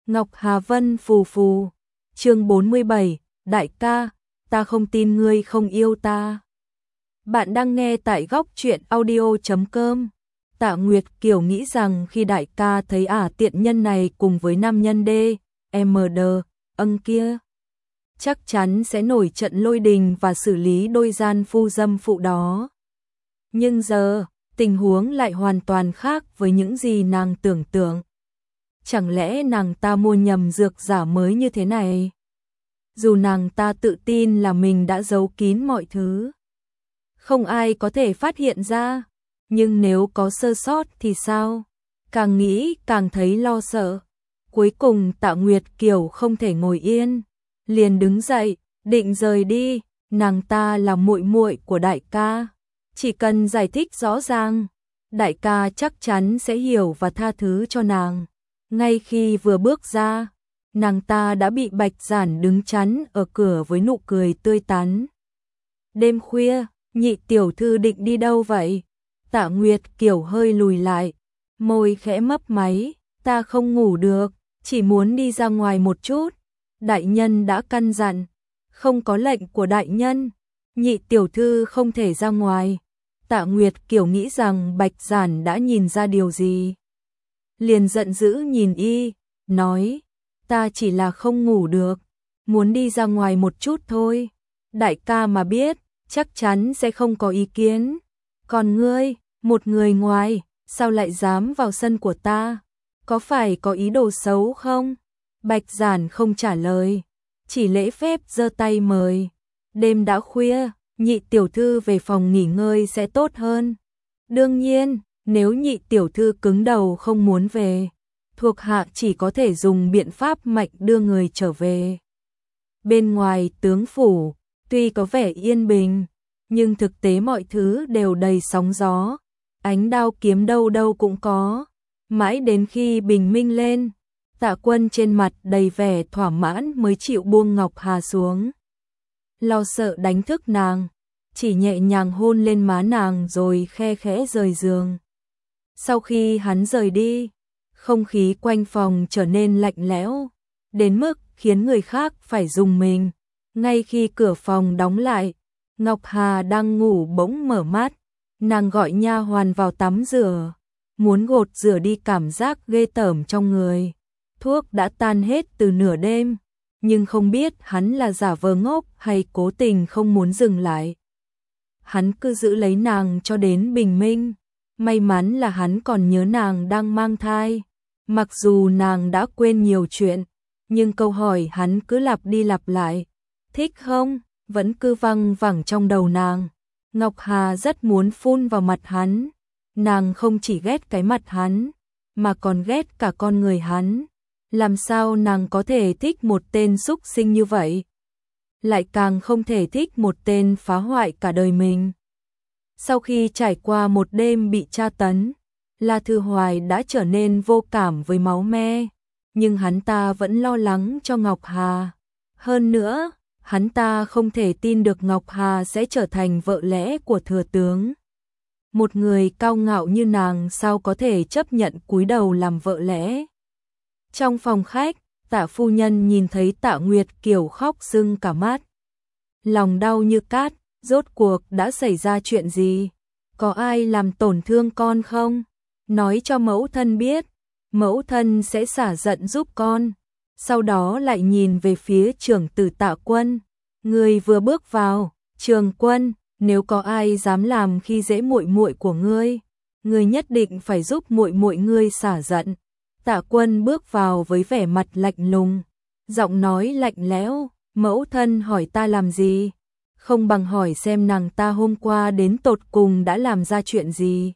Ngọc Hà Vân phù phù. Chương 47, đại ca, ta không tin ngươi không yêu ta. Bạn đang nghe tại góc truyện audio.com. Tạ Nguyệt Kiều nghĩ rằng khi đại ca thấy tiện nhân này cùng với nam nhân D.M.D. Kia, chắc chắn sẽ nổi trận lôi đình và xử lý đôi gian phu dâm phụ đó. Nhưng giờ, tình huống lại hoàn toàn khác với những gì nàng tưởng tượng. Chẳng lẽ nàng ta mua nhầm dược giả mới như thế này? Dù nàng ta tự tin là mình đã giấu kín mọi thứ, không ai có thể phát hiện ra, nhưng nếu có sơ sót thì sao? Càng nghĩ càng thấy lo sợ. Cuối cùng Tạ Nguyệt Kiều không thể ngồi yên, liền đứng dậy, định rời đi. Nàng ta là muội muội của đại ca, chỉ cần giải thích rõ ràng, đại ca chắc chắn sẽ hiểu và tha thứ cho nàng. Ngay khi vừa bước ra, nàng ta đã bị Bạch Giản đứng chắn ở cửa với nụ cười tươi tắn. Đêm khuya, Nhị tiểu thư định đi đâu vậy? Tạ Nguyệt Kiều hơi lùi lại, môi khẽ mấp máy, ta không ngủ được, chỉ muốn đi ra ngoài một chút. Đại nhân đã căn dặn, không có lệnh của đại nhân, Nhị tiểu thư không thể ra ngoài. Tạ Nguyệt Kiều nghĩ rằng Bạch Giản đã nhìn ra điều gì, liền giận dữ nhìn y, nói, ta chỉ là không ngủ được, muốn đi ra ngoài một chút thôi. Đại ca mà biết, chắc chắn sẽ không có ý kiến. Còn ngươi, một người ngoài, sao lại dám vào sân của ta? Có phải có ý đồ xấu không? Bạch Giản không trả lời, chỉ lễ phép giơ tay mời. Đêm đã khuya, Nhị tiểu thư về phòng nghỉ ngơi sẽ tốt hơn. Đương nhiên, nếu Nhị tiểu thư cứng đầu không muốn về, thuộc hạ chỉ có thể dùng biện pháp mạnh đưa người trở về. Bên ngoài tướng phủ, tuy có vẻ yên bình, nhưng thực tế mọi thứ đều đầy sóng gió, ánh đao kiếm đâu đâu cũng có. Mãi đến khi bình minh lên, Tạ Quân trên mặt đầy vẻ thỏa mãn mới chịu buông Ngọc Hà xuống. Lo sợ đánh thức nàng, chỉ nhẹ nhàng hôn lên má nàng rồi khe khẽ rời giường. Sau khi hắn rời đi, không khí quanh phòng trở nên lạnh lẽo, đến mức khiến người khác phải rùng mình. Ngay khi cửa phòng đóng lại, Ngọc Hà đang ngủ bỗng mở mắt, nàng gọi nha hoàn vào tắm rửa, muốn gột rửa đi cảm giác ghê tởm trong người. Thuốc đã tan hết từ nửa đêm, nhưng không biết hắn là giả vờ ngốc hay cố tình không muốn dừng lại. Hắn cứ giữ lấy nàng cho đến bình minh. May mắn là hắn còn nhớ nàng đang mang thai. Mặc dù nàng đã quên nhiều chuyện, nhưng câu hỏi hắn cứ lặp đi lặp lại, thích không, vẫn cứ văng vẳng trong đầu nàng. Ngọc Hà rất muốn phun vào mặt hắn. Nàng không chỉ ghét cái mặt hắn, mà còn ghét cả con người hắn. Làm sao nàng có thể thích một tên súc sinh như vậy? Lại càng không thể thích một tên phá hoại cả đời mình. Sau khi trải qua một đêm bị tra tấn, La Thư Hoài đã trở nên vô cảm với máu me, nhưng hắn ta vẫn lo lắng cho Ngọc Hà. Hơn nữa, hắn ta không thể tin được Ngọc Hà sẽ trở thành vợ lẽ của thừa tướng. Một người cao ngạo như nàng sao có thể chấp nhận cúi đầu làm vợ lẽ? Trong phòng khách, Tạ phu nhân nhìn thấy Tạ Nguyệt Kiều khóc sưng cả mắt. Lòng đau như cát, rốt cuộc đã xảy ra chuyện gì? Có ai làm tổn thương con không? Nói cho mẫu thân biết, mẫu thân sẽ xả giận giúp con. Sau đó lại nhìn về phía trưởng tử Tạ Quân. Ngươi vừa bước vào, Trường Quân, nếu có ai dám làm khi dễ muội muội của ngươi, ngươi nhất định phải giúp muội muội ngươi xả giận. Tạ Quân bước vào với vẻ mặt lạnh lùng, giọng nói lạnh lẽo, mẫu thân hỏi ta làm gì? Không bằng hỏi xem nàng ta hôm qua đến tột cùng đã làm ra chuyện gì.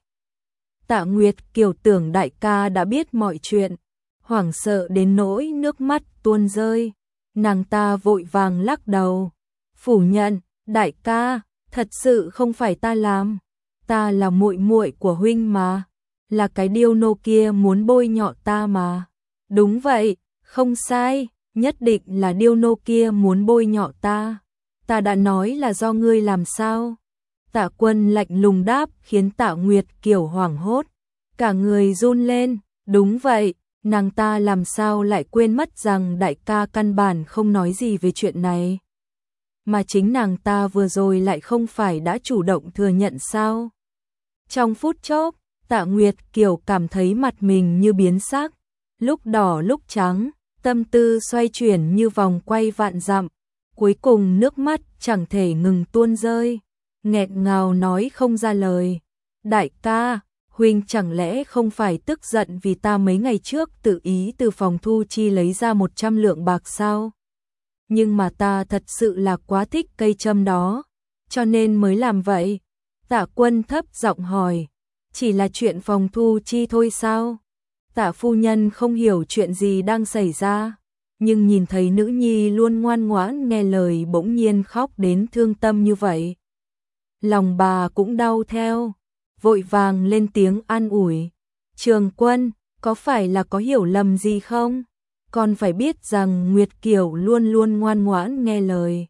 Tạ Nguyệt Kiều tưởng đại ca đã biết mọi chuyện, hoảng sợ đến nỗi nước mắt tuôn rơi. Nàng ta vội vàng lắc đầu, phủ nhận, đại ca, thật sự không phải ta làm, ta là muội muội của huynh mà, là cái điêu nô kia muốn bôi nhọ ta mà. Đúng vậy, không sai, nhất định là điêu nô kia muốn bôi nhọ ta. Ta đã nói là do ngươi làm sao? Tạ Quân lạnh lùng đáp khiến Tạ Nguyệt Kiều hoảng hốt, cả người run lên. Đúng vậy, Nàng ta làm sao lại quên mất rằng đại ca căn bản không nói gì về chuyện này. Mà chính nàng ta vừa rồi lại không phải đã chủ động thừa nhận sao? Trong phút chốc, Tạ Nguyệt Kiều cảm thấy mặt mình như biến sắc, lúc đỏ lúc trắng, tâm tư xoay chuyển như vòng quay vạn dặm, cuối cùng nước mắt chẳng thể ngừng tuôn rơi, nghẹn ngào nói không ra lời. Đại ca, huynh chẳng lẽ không phải tức giận vì ta mấy ngày trước tự ý từ phòng thu chi lấy ra 100 lượng bạc sao? Nhưng mà ta thật sự là quá thích cây châm đó, cho nên mới làm vậy. Tạ Quân thấp giọng hỏi, chỉ là chuyện phòng thu chi thôi sao? Tạ phu nhân không hiểu chuyện gì đang xảy ra, nhưng nhìn thấy nữ nhi luôn ngoan ngoãn nghe lời bỗng nhiên khóc đến thương tâm như vậy. Lòng bà cũng đau theo, vội vàng lên tiếng an ủi. Trường Quân, có phải là có hiểu lầm gì không? Con phải biết rằng Nguyệt Kiều luôn luôn ngoan ngoãn nghe lời.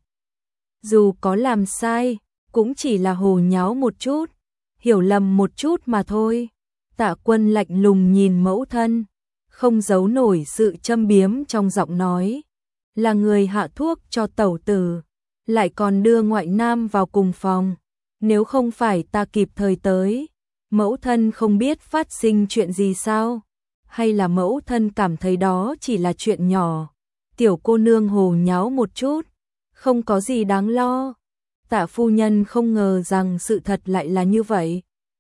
Dù có làm sai, cũng chỉ là hồ nháo một chút, hiểu lầm một chút mà thôi. Tạ Quân lạnh lùng nhìn mẫu thân, không giấu nổi sự châm biếm trong giọng nói. Là người hạ thuốc cho tẩu tử, lại còn đưa ngoại nam vào cùng phòng. Nếu không phải ta kịp thời tới, mẫu thân không biết phát sinh chuyện gì sao? Hay là mẫu thân cảm thấy đó chỉ là chuyện nhỏ, tiểu cô nương hồ nháo một chút, không có gì đáng lo. Tạ phu nhân không ngờ rằng sự thật lại là như vậy.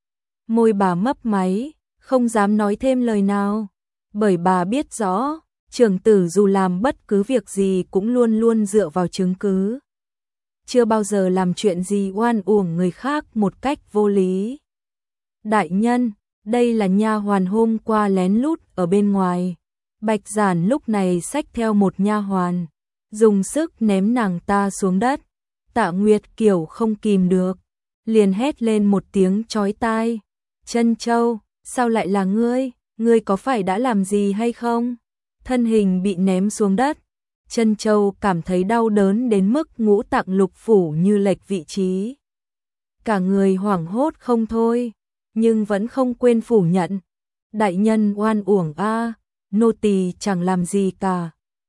Môi bà mấp máy, không dám nói thêm lời nào, bởi bà biết rõ, trưởng tử dù làm bất cứ việc gì cũng luôn luôn dựa vào chứng cứ. Chưa bao giờ làm chuyện gì oan uổng người khác một cách vô lý. Đại nhân, đây là nha hoàn hôm qua lén lút ở bên ngoài. Bạch Giản lúc này xách theo một nha hoàn, dùng sức ném nàng ta xuống đất. Tạ Nguyệt Kiều không kìm được, liền hét lên một tiếng chói tai. Trân Châu, sao lại là ngươi? Ngươi có phải đã làm gì hay không? Thân hình bị ném xuống đất, Trân Châu cảm thấy đau đớn đến mức ngũ tạng lục phủ như lệch vị trí. Cả người hoảng hốt không thôi, nhưng vẫn không quên phủ nhận. Đại nhân oan uổng a, nô tỳ chẳng làm gì cả.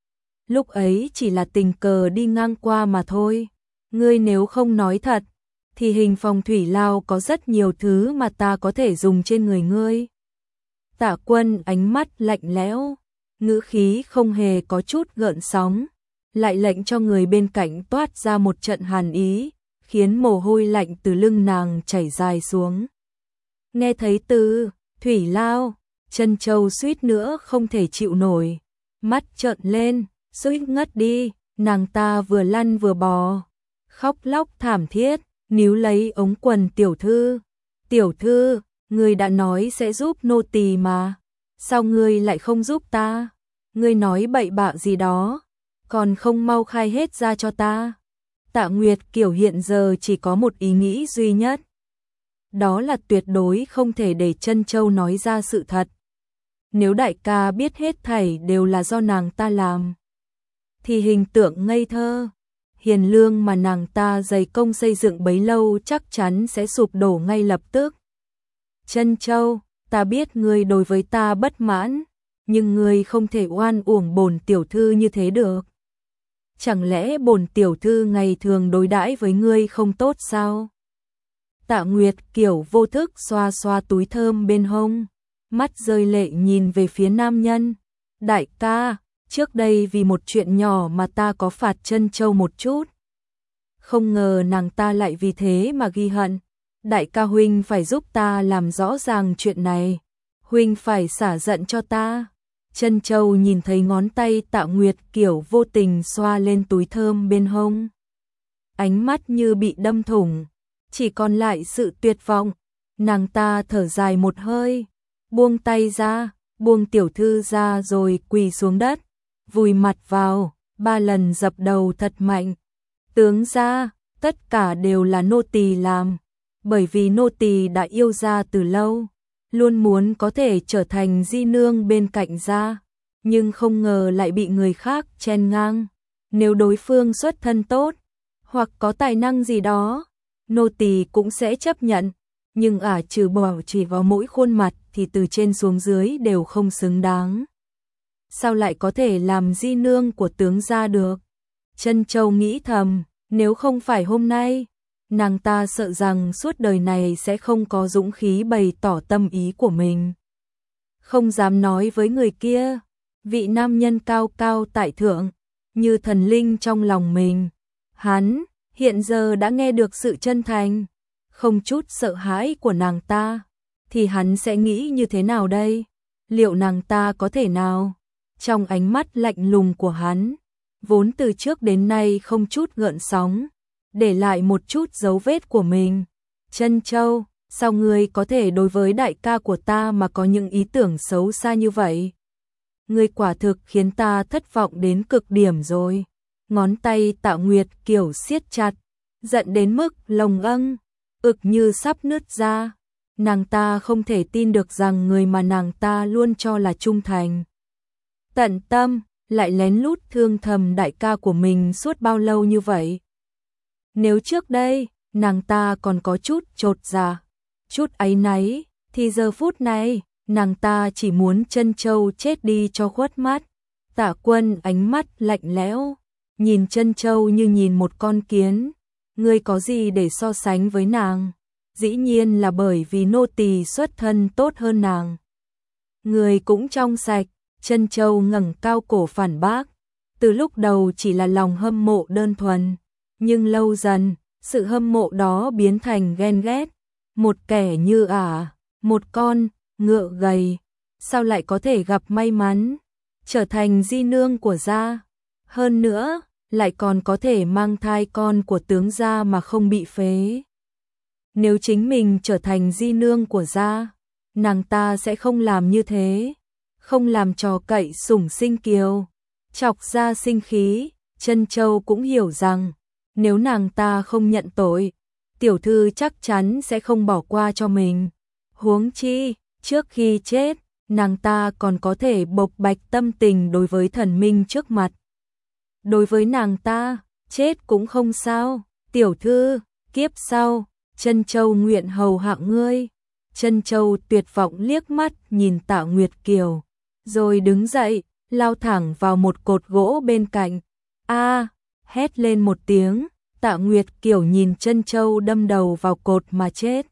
Lúc ấy chỉ là tình cờ đi ngang qua mà thôi. Ngươi nếu không nói thật, thì hình phòng thủy lao có rất nhiều thứ mà ta có thể dùng trên người ngươi. Tạ Quân ánh mắt lạnh lẽo, ngữ khí không hề có chút gợn sóng, lại lệnh cho người bên cạnh toát ra một trận hàn ý, khiến mồ hôi lạnh từ lưng nàng chảy dài xuống. Nghe thấy từ thủy lao, Trân Châu suýt nữa không thể chịu nổi, mắt trợn lên, suýt ngất đi. Nàng ta vừa lăn vừa bò, khóc lóc thảm thiết, níu lấy ống quần tiểu thư. Tiểu thư, ngươi đã nói sẽ giúp nô tỳ mà, sao ngươi lại không giúp ta? Ngươi nói bậy bạ gì đó, còn không mau khai hết ra cho ta. Tạ Nguyệt Kiều hiện giờ chỉ có một ý nghĩ duy nhất, đó là tuyệt đối không thể để Trân Châu nói ra sự thật. Nếu đại ca biết hết thảy đều là do nàng ta làm, thì hình tượng ngây thơ, hiền lương mà nàng ta dày công xây dựng bấy lâu chắc chắn sẽ sụp đổ ngay lập tức. Trân Châu, ta biết ngươi đối với ta bất mãn, nhưng ngươi không thể oan uổng bổn tiểu thư như thế được. Chẳng lẽ bổn tiểu thư ngày thường đối đãi với ngươi không tốt sao? Tạ Nguyệt Kiều vô thức xoa xoa túi thơm bên hông, mắt rơi lệ nhìn về phía nam nhân. Đại ca, trước đây vì một chuyện nhỏ mà ta có phạt Trân Châu một chút. Không ngờ nàng ta lại vì thế mà ghi hận. Đại ca huynh phải giúp ta làm rõ ràng chuyện này. Huynh phải xả giận cho ta. Trân Châu nhìn thấy ngón tay Tạ Nguyệt Kiều vô tình xoa lên túi thơm bên hông. Ánh mắt như bị đâm thủng, chỉ còn lại sự tuyệt vọng. Nàng ta thở dài một hơi, buông tay ra, buông tiểu thư ra rồi quỳ xuống đất, vùi mặt vào, 3 lần dập đầu thật mạnh. Tướng gia, tất cả đều là nô tỳ làm, bởi vì nô tỳ đã yêu gia từ lâu, luôn muốn có thể trở thành di nương bên cạnh gia, nhưng không ngờ lại bị người khác chen ngang. Nếu đối phương xuất thân tốt, hoặc có tài năng gì đó, nô tỳ cũng sẽ chấp nhận, nhưng trừ bỏ chỉ vào mỗi khuôn mặt thì từ trên xuống dưới đều không xứng đáng. sao lại có thể làm di nương của tướng gia được? Trân Châu nghĩ thầm, nếu không phải hôm nay, nàng ta sợ rằng suốt đời này sẽ không có dũng khí bày tỏ tâm ý của mình. Không dám nói với người kia, vị nam nhân cao cao tại thượng, như thần linh trong lòng mình. Hắn, hiện giờ đã nghe được sự chân thành, không chút sợ hãi của nàng ta, thì hắn sẽ nghĩ như thế nào đây? Liệu nàng ta có thể nào? Trong ánh mắt lạnh lùng của hắn, vốn từ trước đến nay không chút gợn sóng, để lại một chút dấu vết của mình. Trân Châu, sao ngươi có thể đối với đại ca của ta mà có những ý tưởng xấu xa như vậy? Ngươi quả thực khiến ta thất vọng đến cực điểm rồi. Ngón tay Tạ Nguyệt Kiều siết chặt, giận đến mức lồng ực như sắp nứt ra. Nàng ta không thể tin được rằng người mà nàng ta luôn cho là trung thành, tận tâm, lại lén lút thương thầm đại ca của mình suốt bao lâu như vậy. Nếu trước đây, nàng ta còn có chút chột dạ, chút áy náy, thì giờ phút này, nàng ta chỉ muốn Trân Châu chết đi cho khuất mắt. Tạ Quân ánh mắt lạnh lẽo, nhìn Trân Châu như nhìn một con kiến. Ngươi có gì để so sánh với nàng? Dĩ nhiên là bởi vì nô tỳ xuất thân tốt hơn nàng. Người cũng trong sạch. Trân Châu ngẩng cao cổ phản bác. Từ lúc đầu chỉ là lòng hâm mộ đơn thuần, nhưng lâu dần, sự hâm mộ đó biến thành ghen ghét. Một kẻ như một con ngựa gầy, sao lại có thể gặp may mắn trở thành di nương của gia, hơn nữa lại còn có thể mang thai con của tướng gia mà không bị phế. Nếu chính mình trở thành di nương của gia, nàng ta sẽ không làm như thế, không làm trò cậy sủng sinh kiều, chọc ra sinh khí. Trân Châu cũng hiểu rằng, nếu nàng ta không nhận tội, tiểu thư chắc chắn sẽ không bỏ qua cho mình. Huống chi, trước khi chết, nàng ta còn có thể bộc bạch tâm tình đối với thần minh trước mặt. Đối với nàng ta, chết cũng không sao. Tiểu thư, kiếp sau, Trân Châu nguyện hầu hạ ngươi. Trân Châu tuyệt vọng liếc mắt nhìn Tạ Nguyệt Kiều, rồi đứng dậy, lao thẳng vào một cột gỗ bên cạnh. Hét lên một tiếng, Tạ Nguyệt Kiều nhìn Trân Châu đâm đầu vào cột mà chết.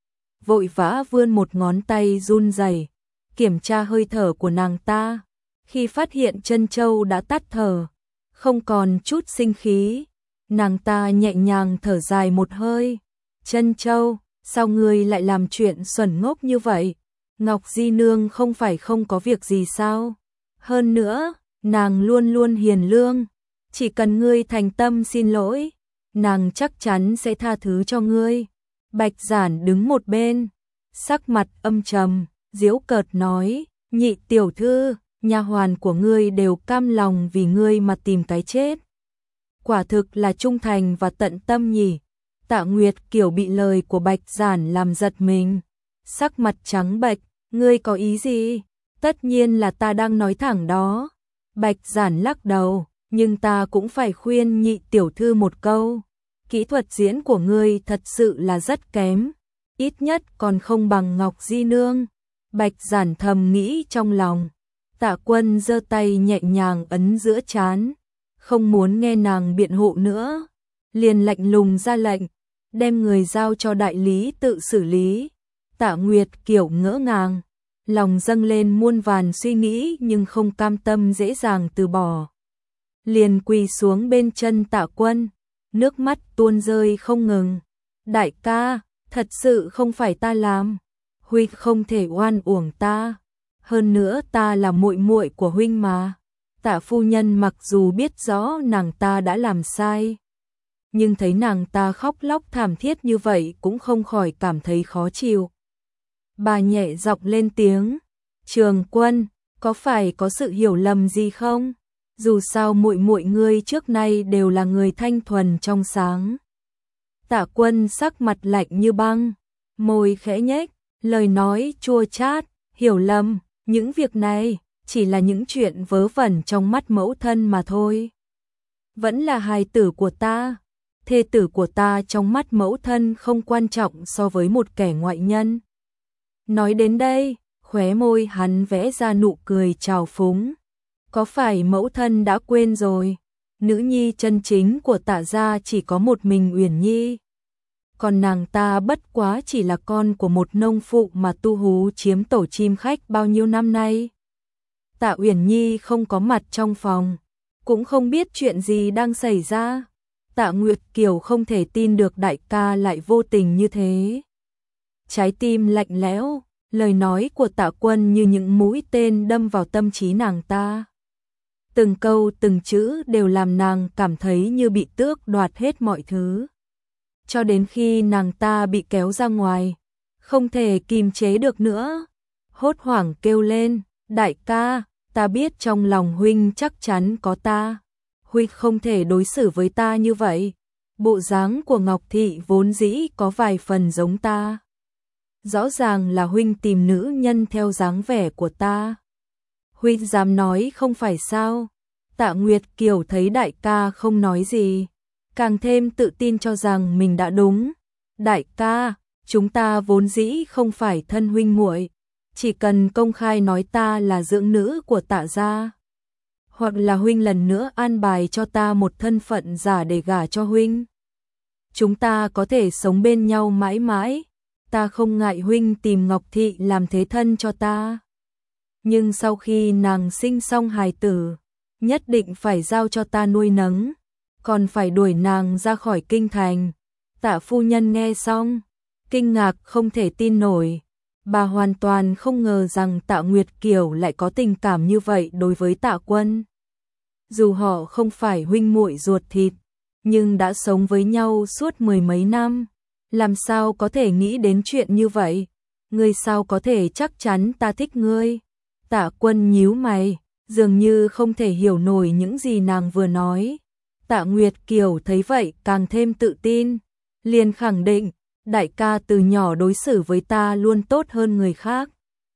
Vội vã vươn một ngón tay run rẩy, kiểm tra hơi thở của nàng ta. Khi phát hiện Trân Châu đã tắt thở, không còn chút sinh khí, nàng ta nhẹ nhàng thở dài một hơi. Trân Châu, sao ngươi lại làm chuyện xuẩn ngốc như vậy? Ngọc Di Nương không phải không có việc gì sao? Hơn nữa, nàng luôn luôn hiền lương, chỉ cần ngươi thành tâm xin lỗi, nàng chắc chắn sẽ tha thứ cho ngươi. Bạch Giản đứng một bên, sắc mặt âm trầm, giễu cợt nói, nhị tiểu thư, nha hoàn của ngươi đều cam lòng vì ngươi mà tìm cái chết. Quả thực là trung thành và tận tâm nhỉ. Tạ Nguyệt Kiều bị lời của Bạch Giản làm giật mình, sắc mặt trắng bệch, ngươi có ý gì? Tất nhiên là ta đang nói thẳng đó. Bạch Giản lắc đầu, nhưng ta cũng phải khuyên nhị tiểu thư một câu. Kỹ thuật diễn của ngươi thật sự là rất kém, ít nhất còn không bằng Ngọc Di Nương. Bạch Giản thầm nghĩ trong lòng. Tạ Quân giơ tay nhẹ nhàng ấn giữa trán, không muốn nghe nàng biện hộ nữa, liền lạnh lùng ra lệnh, đem người giao cho đại lý tự xử lý. Tạ Nguyệt Kiều ngỡ ngàng, lòng dâng lên muôn vàn suy nghĩ nhưng không cam tâm dễ dàng từ bỏ. Liền quỳ xuống bên chân Tạ Quân, nước mắt tuôn rơi không ngừng. Đại ca, thật sự không phải ta làm, huynh không thể oan uổng ta. Hơn nữa ta là muội muội của huynh mà. Tạ phu nhân mặc dù biết rõ nàng ta đã làm sai, nhưng thấy nàng ta khóc lóc thảm thiết như vậy cũng không khỏi cảm thấy khó chịu. Bà nhẹ giọng lên tiếng, Trường Quân, có phải có sự hiểu lầm gì không? Dù sao muội muội ngươi trước nay đều là người thanh thuần trong sáng. Tạ Quân sắc mặt lạnh như băng, môi khẽ nhếch, lời nói chua chát, hiểu lầm, những việc này chỉ là những chuyện vớ vẩn trong mắt mẫu thân mà thôi. Vẫn là hài tử của ta, thê tử của ta trong mắt mẫu thân không quan trọng so với một kẻ ngoại nhân. Nói đến đây, khóe môi hắn vẽ ra nụ cười trào phúng. Có phải mẫu thân đã quên rồi? Nữ nhi chân chính của Tạ gia chỉ có một mình Uyển Nhi. Còn nàng ta bất quá chỉ là con của một nông phụ mà tu hú chiếm tổ chim khách bao nhiêu năm nay. Tạ Uyển Nhi không có mặt trong phòng, cũng không biết chuyện gì đang xảy ra. Tạ Nguyệt Kiều không thể tin được đại ca lại vô tình như thế. Trái tim lạnh lẽo, lời nói của Tạ Quân như những mũi tên đâm vào tâm trí nàng ta. Từng câu từng chữ đều làm nàng cảm thấy như bị tước đoạt hết mọi thứ. Cho đến khi nàng ta bị kéo ra ngoài, không thể kìm chế được nữa, hốt hoảng kêu lên, đại ca, ta biết trong lòng huynh chắc chắn có ta. Huynh không thể đối xử với ta như vậy. Bộ dáng của Ngọc Thị vốn dĩ có vài phần giống ta. Rõ ràng là huynh tìm nữ nhân theo dáng vẻ của ta. Huynh dám nói không phải sao? Tạ Nguyệt Kiều thấy đại ca không nói gì, càng thêm tự tin cho rằng mình đã đúng. Đại ca, chúng ta vốn dĩ không phải thân huynh muội, chỉ cần công khai nói ta là dưỡng nữ của Tạ gia, hoặc là huynh lần nữa an bài cho ta một thân phận giả để gả cho huynh, chúng ta có thể sống bên nhau mãi mãi. Ta không ngại huynh tìm Ngọc Thị làm thế thân cho ta. Nhưng sau khi nàng sinh xong hài tử, nhất định phải giao cho ta nuôi nấng, còn phải đuổi nàng ra khỏi kinh thành. Tạ phu nhân nghe xong, kinh ngạc không thể tin nổi. Bà hoàn toàn không ngờ rằng Tạ Nguyệt Kiều lại có tình cảm như vậy đối với Tạ Quân. Dù họ không phải huynh muội ruột thịt, nhưng đã sống với nhau suốt mười mấy năm. Làm sao có thể nghĩ đến chuyện như vậy? Ngươi sao có thể chắc chắn ta thích ngươi? Tạ Quân nhíu mày, dường như không thể hiểu nổi những gì nàng vừa nói. Tạ Nguyệt Kiều thấy vậy càng thêm tự tin, liền khẳng định, đại ca từ nhỏ đối xử với ta luôn tốt hơn người khác.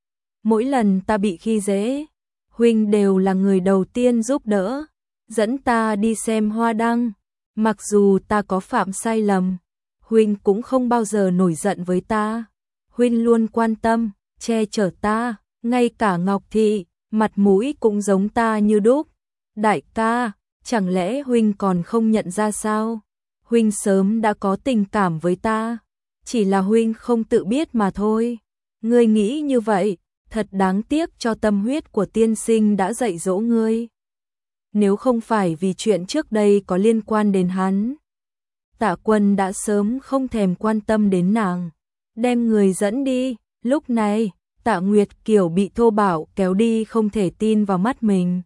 Mỗi lần ta bị khi dễ, huynh đều là người đầu tiên giúp đỡ, dẫn ta đi xem hoa đăng. Mặc dù ta có phạm sai lầm, huynh cũng không bao giờ nổi giận với ta. Huynh luôn quan tâm, che chở ta, ngay cả Ngọc Thị, mặt mũi cũng giống ta như đúc. Đại ca, chẳng lẽ huynh còn không nhận ra sao? Huynh sớm đã có tình cảm với ta, chỉ là huynh không tự biết mà thôi. Ngươi nghĩ như vậy, thật đáng tiếc cho tâm huyết của tiên sinh đã dạy dỗ ngươi. Nếu không phải vì chuyện trước đây có liên quan đến hắn, Tạ Quân đã sớm không thèm quan tâm đến nàng, đem người dẫn đi. Lúc này, Tạ Nguyệt Kiều bị thô bạo kéo đi không thể tin vào mắt mình.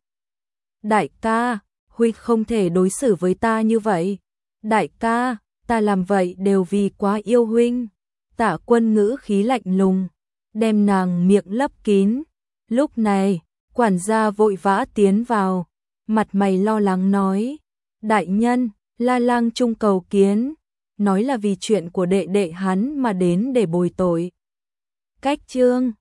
Đại ca, huynh không thể đối xử với ta như vậy. Đại ca, ta làm vậy đều vì quá yêu huynh. Tạ Quân ngữ khí lạnh lùng, đem nàng miệng lấp kín. Lúc này, quản gia vội vã tiến vào, mặt mày lo lắng nói, đại nhân, La Lang Trung cầu kiến, nói là vì chuyện của đệ đệ hắn mà đến để bồi tội. Cách chương